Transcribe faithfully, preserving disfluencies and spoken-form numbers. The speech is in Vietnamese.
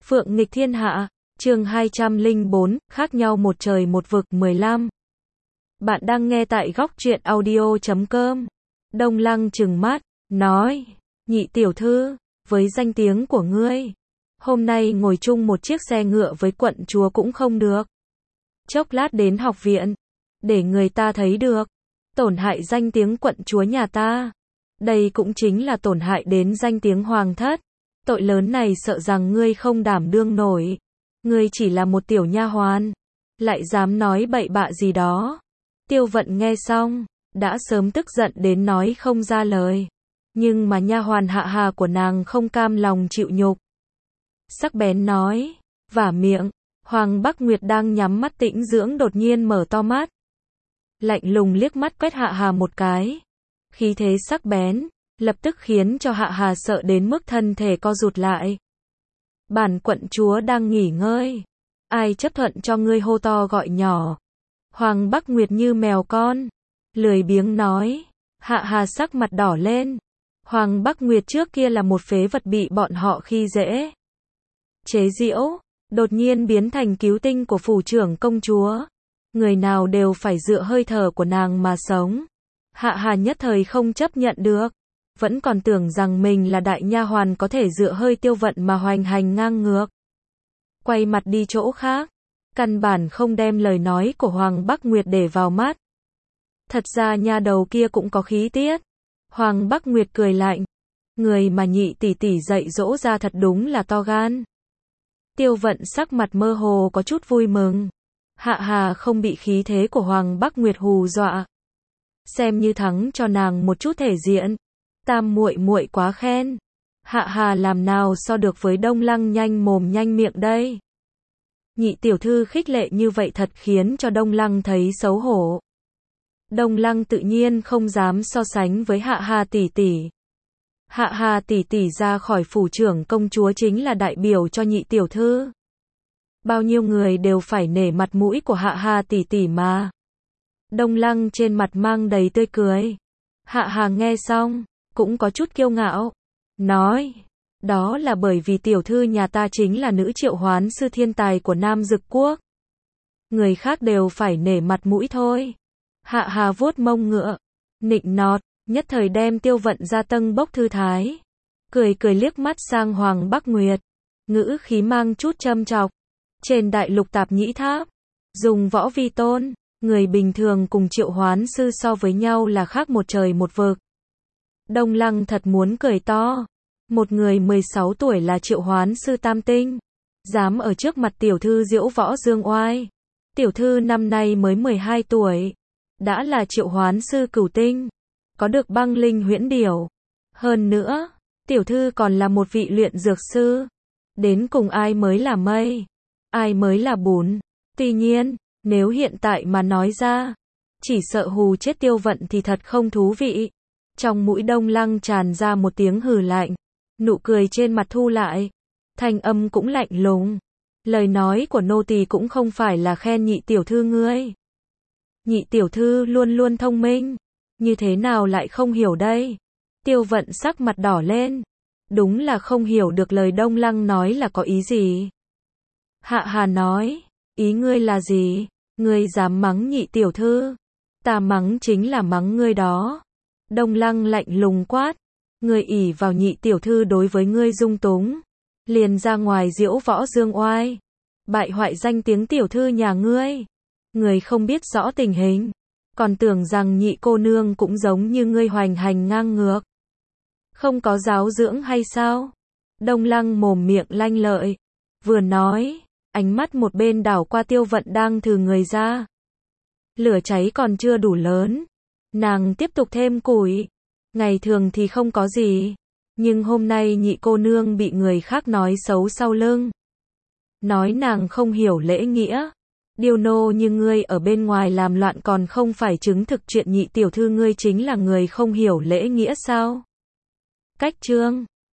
Phượng nghịch thiên hạ, chương hai trăm lẻ bốn, khác nhau một trời một vực mười lăm. Bạn đang nghe tại góc truyện audio chấm com. Đông Lăng trừng mắt, nói, nhị tiểu thư, với danh tiếng của ngươi, hôm nay ngồi chung một chiếc xe ngựa với quận chúa cũng không được. Chốc lát đến học viện, để người ta thấy được, tổn hại danh tiếng quận chúa nhà ta. Đây cũng chính là tổn hại đến danh tiếng hoàng thất. Tội lớn này sợ rằng ngươi không đảm đương nổi. Ngươi chỉ là một tiểu nha hoàn, lại dám nói bậy bạ gì đó. Tiêu Vận nghe xong, đã sớm tức giận đến nói không ra lời. Nhưng mà nha hoàn Hạ Hà của nàng không cam lòng chịu nhục. Sắc bén nói, vả miệng. Hoàng Bắc Nguyệt đang nhắm mắt tĩnh dưỡng đột nhiên mở to mắt. Lạnh lùng liếc mắt quét Hạ Hà một cái. Khí thế sắc bén, lập tức khiến cho Hạ Hà sợ đến mức thân thể co rụt lại. Bản quận chúa đang nghỉ ngơi. Ai chấp thuận cho ngươi hô to gọi nhỏ. Hoàng Bắc Nguyệt như mèo con. Lười biếng nói. Hạ Hà sắc mặt đỏ lên. Hoàng Bắc Nguyệt trước kia là một phế vật bị bọn họ khi dễ. Chế giễu. Đột nhiên biến thành cứu tinh của phủ trưởng công chúa. Người nào đều phải dựa hơi thở của nàng mà sống. Hạ Hà nhất thời không chấp nhận được. Vẫn còn tưởng rằng mình là đại nha hoàn có thể dựa hơi Tiêu Vận mà hoành hành ngang ngược. Quay mặt đi chỗ khác. Căn bản không đem lời nói của Hoàng Bắc Nguyệt để vào mắt. Thật ra nha đầu kia cũng có khí tiết. Hoàng Bắc Nguyệt cười lạnh. Người mà nhị tỷ tỷ dạy dỗ ra thật đúng là to gan. Tiêu Vận sắc mặt mơ hồ có chút vui mừng. Hạ Hà không bị khí thế của Hoàng Bắc Nguyệt hù dọa. Xem như thắng cho nàng một chút thể diện. Tam muội muội quá khen. Hạ Hà làm nào so được với Đông Lăng nhanh mồm nhanh miệng đây. Nhị tiểu thư khích lệ như vậy thật khiến cho Đông Lăng thấy xấu hổ. Đông Lăng tự nhiên không dám so sánh với Hạ Hà tỷ tỷ. Hạ Hà tỷ tỷ ra khỏi phủ trưởng công chúa chính là đại biểu cho nhị tiểu thư. Bao nhiêu người đều phải nể mặt mũi của Hạ Hà tỷ tỷ mà. Đông Lăng trên mặt mang đầy tươi cười. Hạ Hà nghe xong, cũng có chút kiêu ngạo. Nói, đó là bởi vì tiểu thư nhà ta chính là nữ triệu hoán sư thiên tài của Nam Dực Quốc. Người khác đều phải nể mặt mũi thôi. Hạ Hà vuốt mông ngựa, nịnh nọt, nhất thời đem Tiêu Vận ra tâng bốc thư thái. Cười cười liếc mắt sang Hoàng Bắc Nguyệt. Ngữ khí mang chút châm chọc. Trên đại lục tạp nhĩ tháp, dùng võ vi tôn, người bình thường cùng triệu hoán sư so với nhau là khác một trời một vực. Đông Lăng thật muốn cười to. Một người mười sáu tuổi là triệu hoán sư tam tinh. Dám ở trước mặt tiểu thư diễu võ dương oai. Tiểu thư năm nay mới mười hai tuổi. Đã là triệu hoán sư cửu tinh. Có được băng linh huyễn điểu. Hơn nữa, tiểu thư còn là một vị luyện dược sư. Đến cùng ai mới là mây? Ai mới là bùn? Tuy nhiên, nếu hiện tại mà nói ra, chỉ sợ hù chết Tiêu Vận thì thật không thú vị. Trong mũi Đông Lăng tràn ra một tiếng hừ lạnh. Nụ cười trên mặt thu lại. Thanh âm cũng lạnh lùng. Lời nói của nô tỳ cũng không phải là khen nhị tiểu thư ngươi. Nhị tiểu thư luôn luôn thông minh. Như thế nào lại không hiểu đây? Tiêu Vận sắc mặt đỏ lên. Đúng là không hiểu được lời Đông Lăng nói là có ý gì. Hạ Hà nói, ý ngươi là gì? Ngươi dám mắng nhị tiểu thư? Ta mắng chính là mắng ngươi đó. Đông Lăng lạnh lùng quát. Ngươi ỷ vào nhị tiểu thư đối với ngươi dung túng. Liền ra ngoài diễu võ dương oai. Bại hoại danh tiếng tiểu thư nhà ngươi. Ngươi không biết rõ tình hình. Còn tưởng rằng nhị cô nương cũng giống như ngươi hoành hành ngang ngược. Không có giáo dưỡng hay sao? Đông Lăng mồm miệng lanh lợi. Vừa nói, ánh mắt một bên đảo qua Tiêu Vận đang thừ người ra. Lửa cháy còn chưa đủ lớn. Nàng tiếp tục thêm củi. Ngày thường thì không có gì. Nhưng hôm nay nhị cô nương bị người khác nói xấu sau lưng. Nói nàng không hiểu lễ nghĩa. Điêu nô như ngươi ở bên ngoài làm loạn còn không phải chứng thực chuyện nhị tiểu thư ngươi chính là người không hiểu lễ nghĩa sao? Cách chương